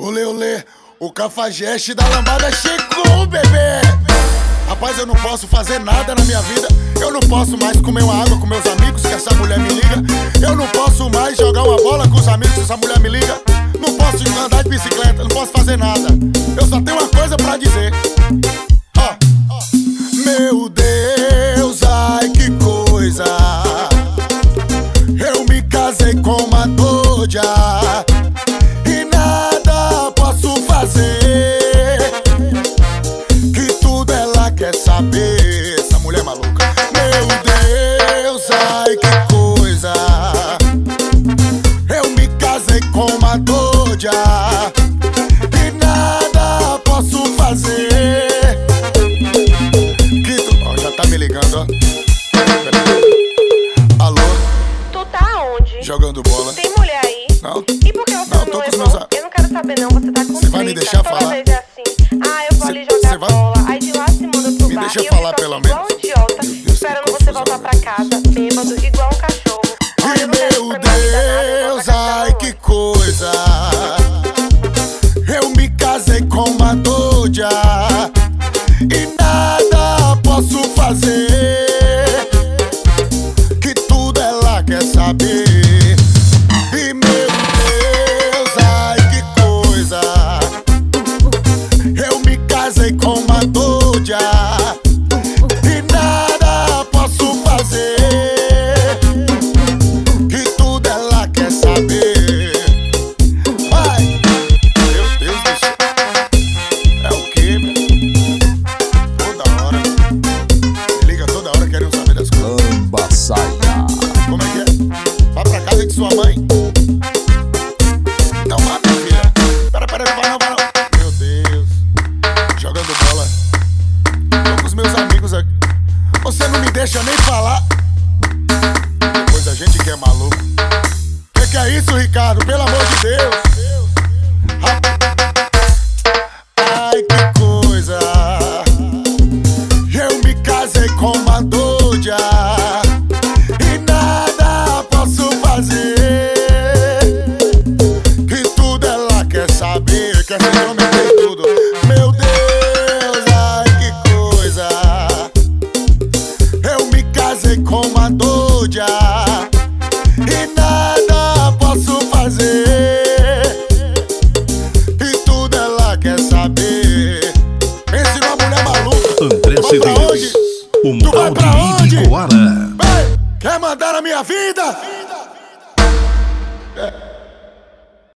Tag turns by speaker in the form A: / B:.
A: Olê, olê, o cafajeste da lambada chegou, bebê. Rapaz, eu não posso fazer nada na minha vida. Eu não posso mais comer uma água com meus amigos, que essa mulher me liga. Eu não posso mais jogar uma bola com os amigos, que essa mulher me liga. Não posso andar de bicicleta, não posso fazer nada. Eu só tenho uma coisa pra dizer. Meu Deus, ai que coisa. Eu me casei com uma doida e nada posso fazer, que tudo ela quer saber, essa mulher maluca. Meu Deus, ai que coisa. Eu me casei com uma doida e nada posso fazer, que tu... Ó, já tá me ligando, ó. Alô?
B: Tu tá onde?
A: Jogando bola.
B: Tem mulher aí?
A: Não.
B: E por que você não
A: tô com os
B: levou?
A: meus amigos.
B: Eu não quero saber não, você tá com
A: Você vai me deixar
B: toda
A: falar?
B: vez é assim. Ah, eu vou ali
A: Cê
B: jogar
A: vai-
B: bola. Aí de lá se manda pro
A: Me
B: bar.
A: deixa
B: E eu
A: falar
B: fico
A: pelo
B: aqui igual
A: menos.
B: um idiota,
A: Meu Deus,
B: esperando
A: que
B: você
A: confusão,
B: voltar
A: né?
B: pra casa, bêbado,